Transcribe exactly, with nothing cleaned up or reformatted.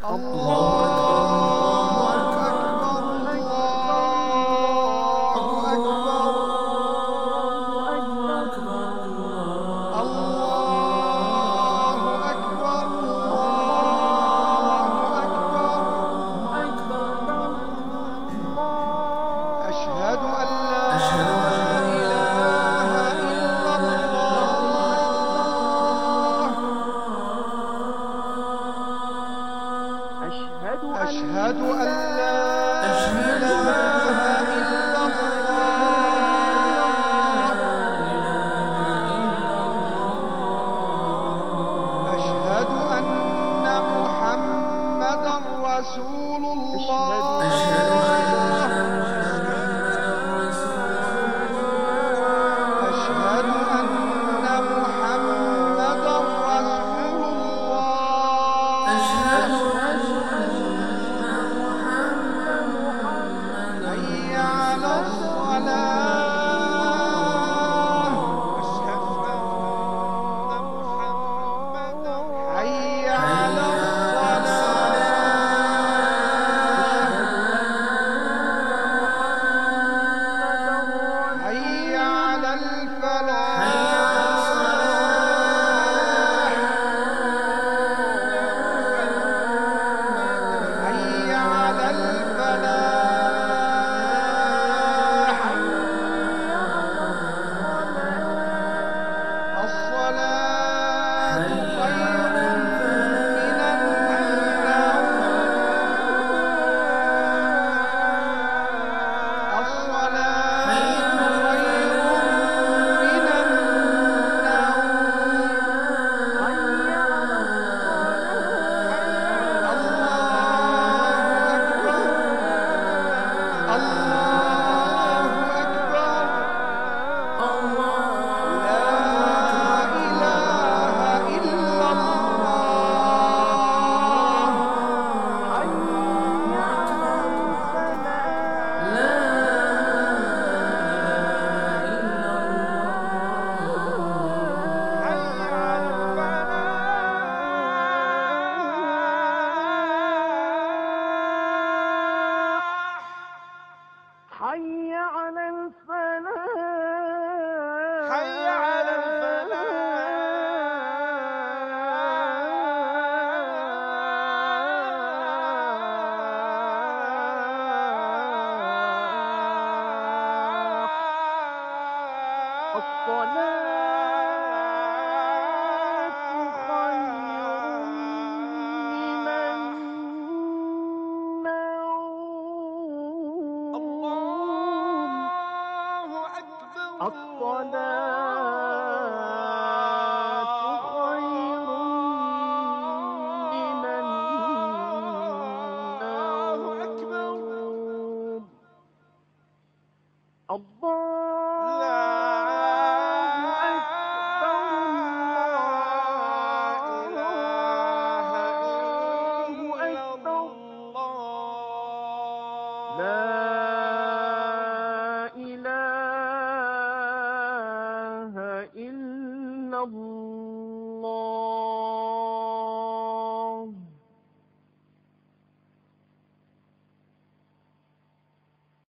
الله أكبر الله أكبر الله أكبر الله أكبر أشهد أن لا إله إلا الله أشهد أن لا إله إلا الله أشهد أن محمدا رسول الله أشهد أن محمدا رسول الله حي على الصلاة حي على الصلاة حي على الفلاح حي على الفلاح الصلاة خير من النوم الصلاة خير من النوم الله أكبر لا إله إلا الله حي على الفلاح حي على الفلاح الصلاة خير من النوم الله أكبر الصلاة